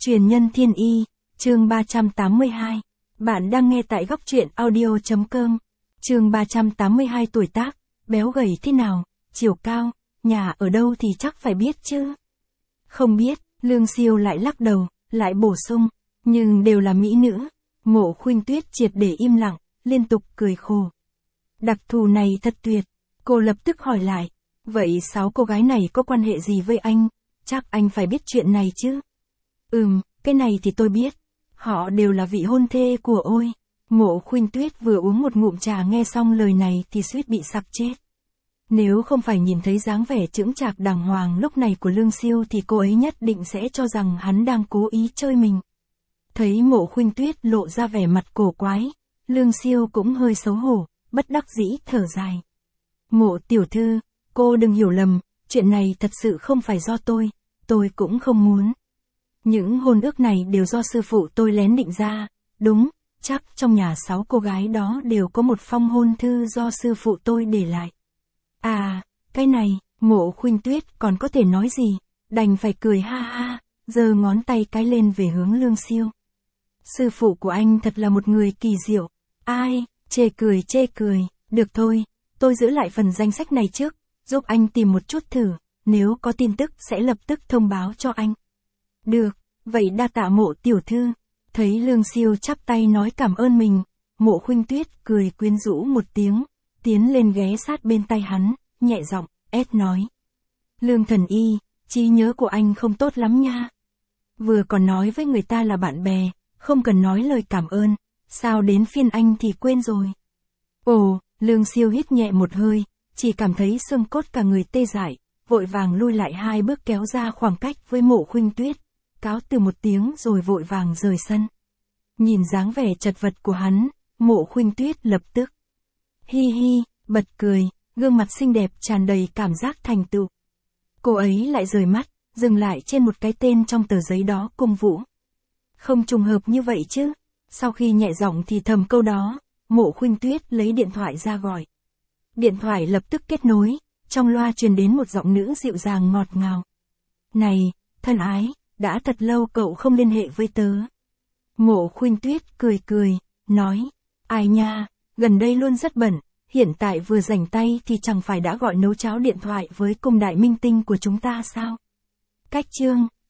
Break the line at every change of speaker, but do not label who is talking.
Truyền nhân thiên y, chương 382. Bạn đang nghe tại góc truyện audio.com. Chương 382 tuổi tác, béo gầy thế nào, chiều cao, nhà ở đâu thì chắc phải biết chứ. Không biết, Lương Siêu lại lắc đầu, lại bổ sung, nhưng đều là mỹ nữ. Mộ Khuynh Tuyết triệt để im lặng, liên tục cười khổ. Đặc thù này thật tuyệt. Cô lập tức hỏi lại, vậy 6 cô gái này có quan hệ gì với anh? Chắc anh phải biết chuyện này chứ. Cái này thì tôi biết. Họ đều là vị hôn thê của ôi. Mộ Khuynh Tuyết vừa uống một ngụm trà nghe xong lời này thì suýt bị sặc chết. Nếu không phải nhìn thấy dáng vẻ chững chạc đàng hoàng lúc này của Lương Siêu thì cô ấy nhất định sẽ cho rằng hắn đang cố ý chơi mình. Thấy Mộ Khuynh Tuyết lộ ra vẻ mặt cổ quái, Lương Siêu cũng hơi xấu hổ, bất đắc dĩ thở dài. Mộ tiểu thư, cô đừng hiểu lầm, chuyện này thật sự không phải do tôi cũng không muốn. Những hôn ước này đều do sư phụ tôi lén định ra, đúng, chắc trong nhà 6 cô gái đó đều có một phong hôn thư do sư phụ tôi để lại. À, cái này, Mộ Khuynh Tuyết còn có thể nói gì, đành phải cười ha ha, giơ ngón tay cái lên về hướng Lương Siêu. Sư phụ của anh thật là một người kỳ diệu, ai, chê cười, được thôi, tôi giữ lại phần danh sách này trước, giúp anh tìm một chút thử, nếu có tin tức sẽ lập tức thông báo cho anh. Được, vậy đa tạ Mộ tiểu thư. Thấy Lương Siêu chắp tay nói cảm ơn mình, Mộ Khuynh Tuyết cười quyến rũ một tiếng, tiến lên ghé sát bên tay hắn, nhẹ giọng, nói. Lương thần y, trí nhớ của anh không tốt lắm nha. Vừa còn nói với người ta là bạn bè, không cần nói lời cảm ơn, sao đến phiên anh thì quên rồi. Ồ, Lương Siêu hít nhẹ một hơi, chỉ cảm thấy xương cốt cả người tê dại, vội vàng lui lại 2 bước kéo ra khoảng cách với Mộ Khuynh Tuyết, cáo từ một tiếng rồi vội vàng rời sân. Nhìn dáng vẻ chật vật của hắn, Mộ Khuynh Tuyết lập tức hi hi, bật cười, gương mặt xinh đẹp tràn đầy cảm giác thành tựu. Cô ấy lại rời mắt, dừng lại trên một cái tên trong tờ giấy đó, Cung Vũ. Không trùng hợp như vậy chứ. Sau khi nhẹ giọng thì thầm câu đó, Mộ Khuynh Tuyết lấy điện thoại ra gọi. Điện thoại lập tức kết nối, trong loa truyền đến một giọng nữ dịu dàng ngọt ngào. Này, thân ái, đã thật lâu cậu không liên hệ với tớ. Mộ Khuynh Tuyết cười, nói, ai nha, gần đây luôn rất bận, hiện tại vừa rảnh tay thì chẳng phải đã gọi nấu cháo điện thoại với cung đại minh tinh của chúng ta sao? Cách chương,